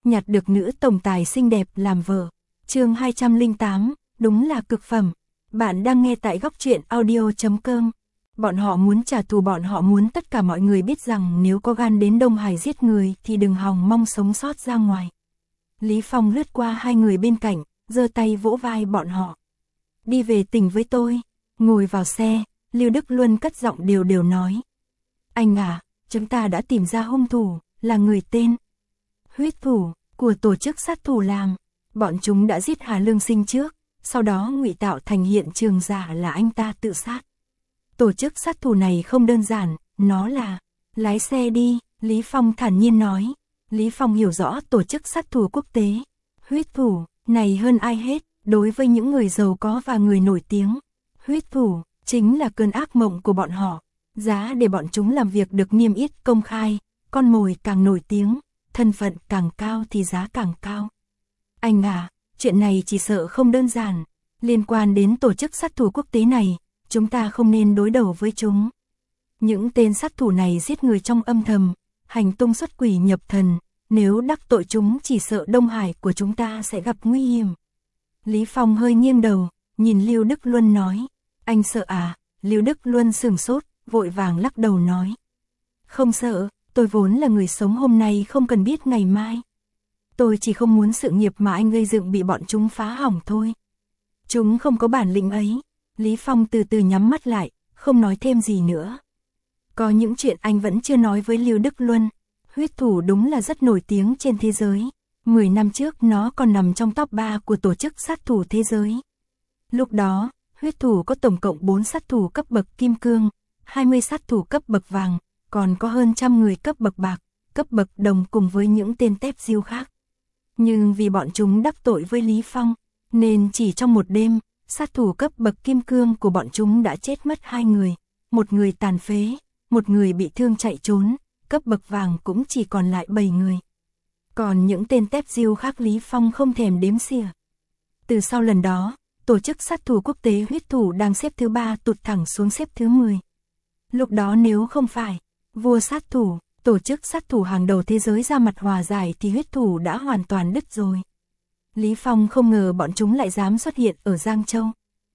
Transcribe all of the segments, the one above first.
nhặt được nữ tổng tài xinh đẹp làm vợ. Chương 208, đúng là cực phẩm. Bạn đang nghe tại góc truyện audio.com. Bọn họ muốn trả thù, bọn họ muốn tất cả mọi người biết rằng nếu có gan đến Đông Hải giết người thì đừng hòng mong sống sót ra ngoài. Lý Phong lướt qua hai người bên cạnh, giơ tay vỗ vai bọn họ. Đi về tỉnh với tôi. Ngồi vào xe, Lưu Đức Luân cất giọng đều đều nói. Anh à, chúng ta đã tìm ra hung thủ, là người tên huyết thủ của tổ chức sát thủ làm. Bọn chúng đã giết Hà Lương Sinh trước, sau đó ngụy tạo thành hiện trường giả là anh ta tự sát. Tổ chức sát thủ này không đơn giản, nó là... Lái xe đi, Lý Phong thản nhiên nói. Lý Phong hiểu rõ tổ chức sát thủ quốc tế, huyết thủ này hơn ai hết. Đối với những người giàu có và người nổi tiếng, huyết thủ chính là cơn ác mộng của bọn họ. Giá để bọn chúng làm việc được niêm yết công khai, con mồi càng nổi tiếng, thân phận càng cao thì giá càng cao. Anh à, chuyện này chỉ sợ không đơn giản. Liên quan đến tổ chức sát thủ quốc tế này, chúng ta không nên đối đầu với chúng. Những tên sát thủ này giết người trong âm thầm, hành tung xuất quỷ nhập thần. Nếu đắc tội chúng chỉ sợ Đông Hải của chúng ta sẽ gặp nguy hiểm. Lý Phong hơi nghiêng đầu, nhìn Lưu Đức Luân nói. Anh sợ à? Lưu Đức Luân sửng sốt, vội vàng lắc đầu nói. Không sợ, tôi vốn là người sống hôm nay không cần biết ngày mai. Tôi chỉ không muốn sự nghiệp mà anh gây dựng bị bọn chúng phá hỏng thôi. Chúng không có bản lĩnh ấy. Lý Phong từ từ nhắm mắt lại, không nói thêm gì nữa. Có những chuyện anh vẫn chưa nói với Lưu Đức Luân. Huyết thủ đúng là rất nổi tiếng trên thế giới. 10 năm trước nó còn nằm trong top 3 của tổ chức sát thủ thế giới. Lúc đó, huyết thủ có tổng cộng 4 sát thủ cấp bậc kim cương, 20 sát thủ cấp bậc vàng, còn có hơn trăm người cấp bậc bạc, cấp bậc đồng cùng với những tên tép diêu khác. Nhưng vì bọn chúng đắc tội với Lý Phong, nên chỉ trong một đêm, sát thủ cấp bậc kim cương của bọn chúng đã chết mất 2 người, một người tàn phế, một người bị thương chạy trốn, cấp bậc vàng cũng chỉ còn lại 7 người. Còn những tên tép diêu khác Lý Phong không thèm đếm xỉa. Từ sau lần đó, tổ chức sát thủ quốc tế huyết thủ đang xếp thứ 3 tụt thẳng xuống xếp thứ 10. Lúc đó nếu không phải vua sát thủ, tổ chức sát thủ hàng đầu thế giới ra mặt hòa giải thì huyết thủ đã hoàn toàn đứt rồi. Lý Phong không ngờ bọn chúng lại dám xuất hiện ở Giang Châu.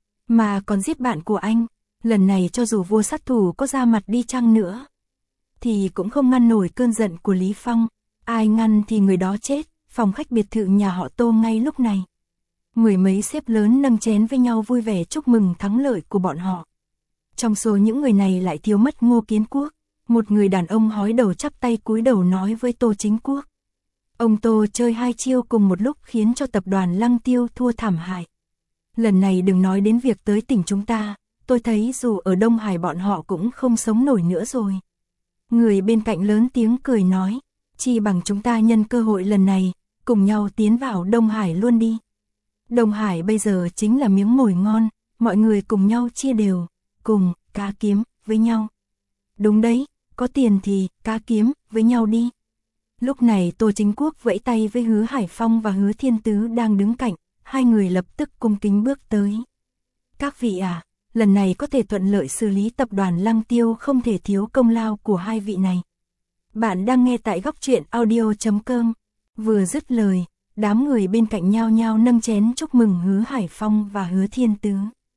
Mà còn giết bạn của anh, lần này cho dù vua sát thủ có ra mặt đi chăng nữa, thì cũng không ngăn nổi cơn giận của Lý Phong. Ai ngăn thì người đó chết. Phòng khách biệt thự nhà họ Tô ngay lúc này. Mười mấy sếp lớn nâng chén với nhau vui vẻ chúc mừng thắng lợi của bọn họ. Trong số những người này lại thiếu mất Ngô Kiến Quốc. Một người đàn ông hói đầu chắp tay cúi đầu nói với Tô Chính Quốc. Ông Tô chơi 2 chiêu cùng một lúc khiến cho tập đoàn Lăng Tiêu thua thảm hại. Lần này đừng nói đến việc tới tỉnh chúng ta, tôi thấy dù ở Đông Hải bọn họ cũng không sống nổi nữa rồi. Người bên cạnh lớn tiếng cười nói. Chi bằng chúng ta nhân cơ hội lần này, cùng nhau tiến vào Đông Hải luôn đi. Đông Hải bây giờ chính là miếng mồi ngon, mọi người cùng nhau chia đều, cùng cá kiếm với nhau. Đúng đấy, có tiền thì cá kiếm với nhau đi. Lúc này Tô Chính Quốc vẫy tay với Hứa Hải Phong và Hứa Thiên Tứ đang đứng cạnh, hai người lập tức cung kính bước tới. Các vị à, lần này có thể thuận lợi xử lý tập đoàn Lăng Tiêu không thể thiếu công lao của hai vị này. Bạn đang nghe tại góc truyện audio.com. Vừa dứt lời, đám người bên cạnh nhao nhao nâng chén chúc mừng Hứa Hải Phong và Hứa Thiên Tứ.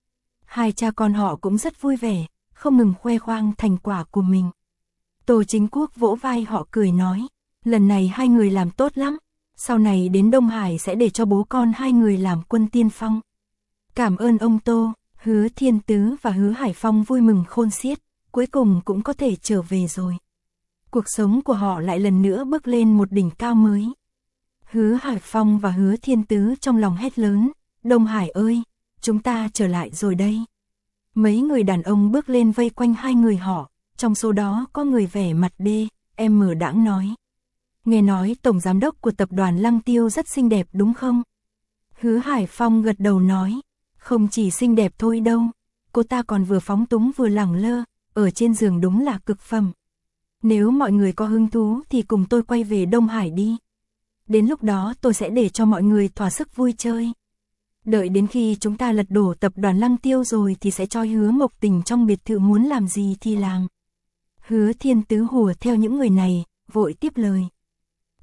Hai cha con họ cũng rất vui vẻ, không ngừng khoe khoang thành quả của mình. Tô Chính Quốc vỗ vai họ cười nói, lần này hai người làm tốt lắm, sau này đến Đông Hải sẽ để cho bố con hai người làm quân tiên phong. Cảm ơn ông Tô. Hứa Thiên Tứ và Hứa Hải Phong vui mừng khôn xiết, cuối cùng cũng có thể trở về rồi. Cuộc sống của họ lại lần nữa bước lên một đỉnh cao mới. Hứa Hải Phong và Hứa Thiên Tứ trong lòng hét lớn, Đông Hải ơi, chúng ta trở lại rồi đây. Mấy người đàn ông bước lên vây quanh hai người họ, trong số đó có người vẻ mặt đê, em mở đãng nói. Nghe nói tổng giám đốc của tập đoàn Lăng Tiêu rất xinh đẹp đúng không? Hứa Hải Phong gật đầu nói, không chỉ xinh đẹp thôi đâu, cô ta còn vừa phóng túng vừa lẳng lơ, ở trên giường đúng là cực phẩm. Nếu mọi người có hứng thú thì cùng tôi quay về Đông Hải đi. Đến lúc đó tôi sẽ để cho mọi người thỏa sức vui chơi. Đợi đến khi chúng ta lật đổ tập đoàn Lăng Tiêu rồi thì sẽ cho Hứa Mộc Tình trong biệt thự muốn làm gì thì làm. Hứa Thiên Tứ hùa theo những người này, vội tiếp lời.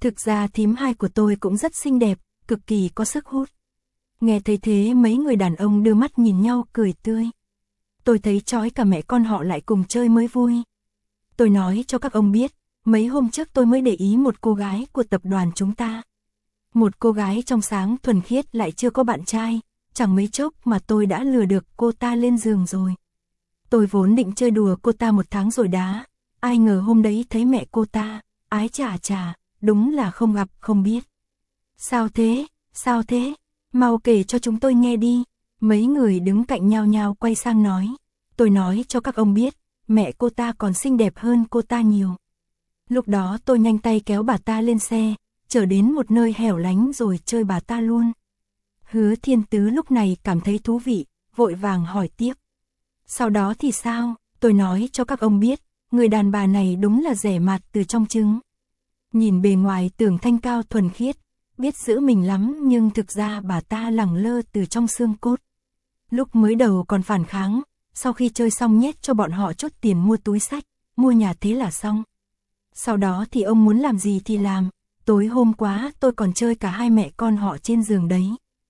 Thực ra thím hai của tôi cũng rất xinh đẹp, cực kỳ có sức hút. Nghe thấy thế mấy người đàn ông đưa mắt nhìn nhau cười tươi. Tôi thấy chói cả mẹ con họ lại cùng chơi mới vui. Tôi nói cho các ông biết, mấy hôm trước tôi mới để ý một cô gái của tập đoàn chúng ta. Một cô gái trong sáng thuần khiết lại chưa có bạn trai, chẳng mấy chốc mà tôi đã lừa được cô ta lên giường rồi. Tôi vốn định chơi đùa cô ta một tháng rồi đá, ai ngờ hôm đấy thấy mẹ cô ta, ái chà chà, đúng là không gặp không biết. Sao thế, sao thế, mau kể cho chúng tôi nghe đi. Mấy người đứng cạnh nhau nhau quay sang nói. Tôi nói cho các ông biết, mẹ cô ta còn xinh đẹp hơn cô ta nhiều. Lúc đó tôi nhanh tay kéo bà ta lên xe, chở đến một nơi hẻo lánh rồi chơi bà ta luôn. Hứa Thiên Tứ lúc này cảm thấy thú vị, vội vàng hỏi tiếp. Sau đó thì sao? Tôi nói cho các ông biết, người đàn bà này đúng là rẻ mạt từ trong trứng. Nhìn bề ngoài tưởng thanh cao thuần khiết, biết giữ mình lắm nhưng thực ra bà ta lẳng lơ từ trong xương cốt. Lúc mới đầu còn phản kháng, sau khi chơi xong nhét cho bọn họ chốt tiền mua túi xách, mua nhà thế là xong. Sau đó thì ông muốn làm gì thì làm, tối hôm qua tôi còn chơi cả hai mẹ con họ trên giường đấy.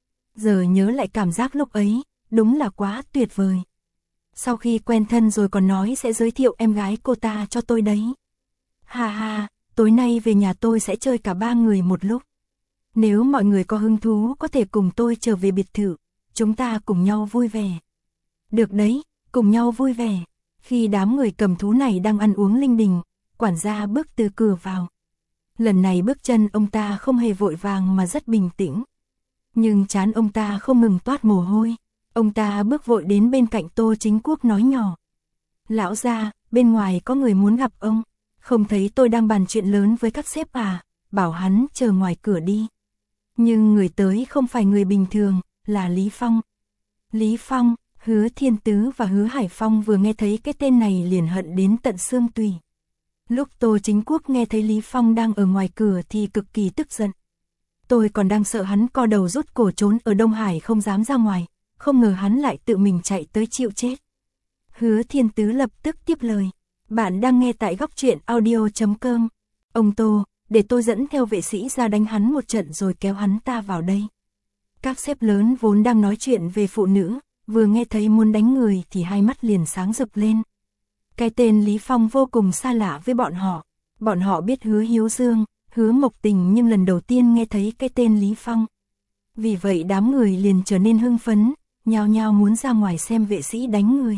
Giờ nhớ lại cảm giác lúc ấy, đúng là quá tuyệt vời. Sau khi quen thân rồi còn nói sẽ giới thiệu em gái cô ta cho tôi đấy. Ha ha, tối nay về nhà tôi sẽ chơi cả ba người một lúc. Nếu mọi người có hứng thú có thể cùng tôi trở về biệt thự, chúng ta cùng nhau vui vẻ. Được đấy, cùng nhau vui vẻ. Khi đám người cầm thú này đang ăn uống linh đình, quản gia bước từ cửa vào. Lần này bước chân ông ta không hề vội vàng mà rất bình tĩnh. Nhưng trán ông ta không ngừng toát mồ hôi. Ông ta bước vội đến bên cạnh Tô Chính Quốc nói nhỏ. Lão gia, bên ngoài có người muốn gặp ông. Không thấy tôi đang bàn chuyện lớn với các sếp à, bảo hắn chờ ngoài cửa đi. Nhưng người tới không phải người bình thường, là Lý Phong. Lý Phong, Hứa Thiên Tứ và Hứa Hải Phong vừa nghe thấy cái tên này liền hận đến tận xương tủy. Lúc Tô Chính Quốc nghe thấy Lý Phong đang ở ngoài cửa thì cực kỳ tức giận. Tôi còn đang sợ hắn co đầu rút cổ trốn ở Đông Hải không dám ra ngoài, không ngờ hắn lại tự mình chạy tới chịu chết. Hứa Thiên Tứ lập tức tiếp lời. Bạn đang nghe tại góc truyện audio.com. Ông Tô, để tôi dẫn theo vệ sĩ ra đánh hắn một trận rồi kéo hắn ta vào đây. Các sếp lớn vốn đang nói chuyện về phụ nữ, vừa nghe thấy muốn đánh người thì hai mắt liền sáng rực lên. Cái tên Lý Phong vô cùng xa lạ với bọn họ. Bọn họ biết Hứa Hiếu Dương, Hứa Mộc Tình nhưng lần đầu tiên nghe thấy cái tên Lý Phong. Vì vậy đám người liền trở nên hưng phấn, nhao nhao muốn ra ngoài xem vệ sĩ đánh người.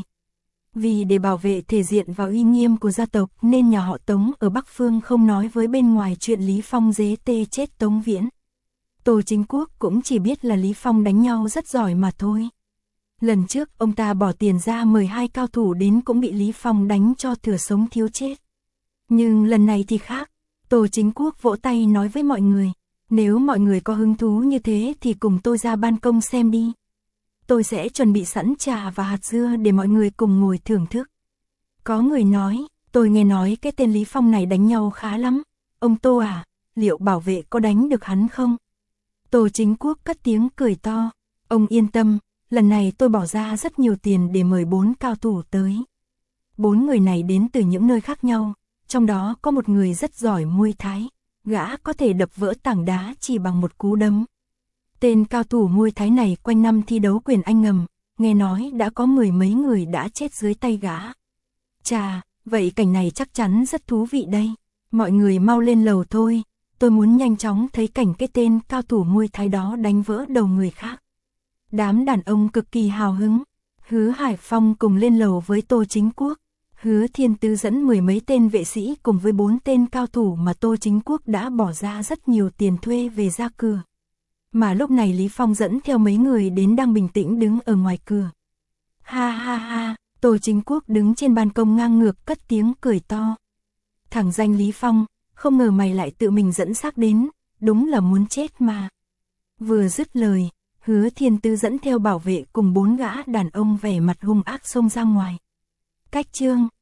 Vì để bảo vệ thể diện và uy nghiêm của gia tộc nên nhà họ Tống ở Bắc Phương không nói với bên ngoài chuyện Lý Phong giết chết Tống Viễn. Tô Chính Quốc cũng chỉ biết là Lý Phong đánh nhau rất giỏi mà thôi. Lần trước ông ta bỏ tiền ra mời 2 cao thủ đến cũng bị Lý Phong đánh cho thừa sống thiếu chết. Nhưng lần này thì khác. Tô Chính Quốc vỗ tay nói với mọi người, nếu mọi người có hứng thú như thế thì cùng tôi ra ban công xem đi. Tôi sẽ chuẩn bị sẵn trà và hạt dưa để mọi người cùng ngồi thưởng thức. Có người nói, tôi nghe nói cái tên Lý Phong này đánh nhau khá lắm. Ông Tô à, liệu bảo vệ có đánh được hắn không? Tô Chính Quốc cất tiếng cười to. Ông yên tâm, lần này tôi bỏ ra rất nhiều tiền để mời 4 cao thủ tới. 4 người này đến từ những nơi khác nhau, trong đó có một người rất giỏi Muay Thái. Gã có thể đập vỡ tảng đá chỉ bằng một cú đấm. Tên cao thủ Muay Thái này quanh năm thi đấu quyền Anh ngầm, nghe nói đã có 10 mấy người đã chết dưới tay gã. Chà, vậy cảnh này chắc chắn rất thú vị đây. Mọi người mau lên lầu thôi, tôi muốn nhanh chóng thấy cảnh cái tên cao thủ Muay Thái đó đánh vỡ đầu người khác. Đám đàn ông cực kỳ hào hứng. Hứa Hải Phong cùng lên lầu với Tô Chính Quốc. Hứa Thiên Tứ dẫn 10 mấy tên vệ sĩ cùng với 4 tên cao thủ mà Tô Chính Quốc đã bỏ ra rất nhiều tiền thuê về ra cửa. Mà lúc này Lý Phong dẫn theo mấy người đến đang bình tĩnh đứng ở ngoài cửa. Ha ha ha, Tô Chính Quốc đứng trên ban công ngang ngược cất tiếng cười to. Thằng danh Lý Phong, không ngờ mày lại tự mình dẫn xác đến, đúng là muốn chết mà. Vừa dứt lời, Hứa Thiên Tứ dẫn theo bảo vệ cùng 4 gã đàn ông vẻ mặt hung ác xông ra ngoài. Cách chương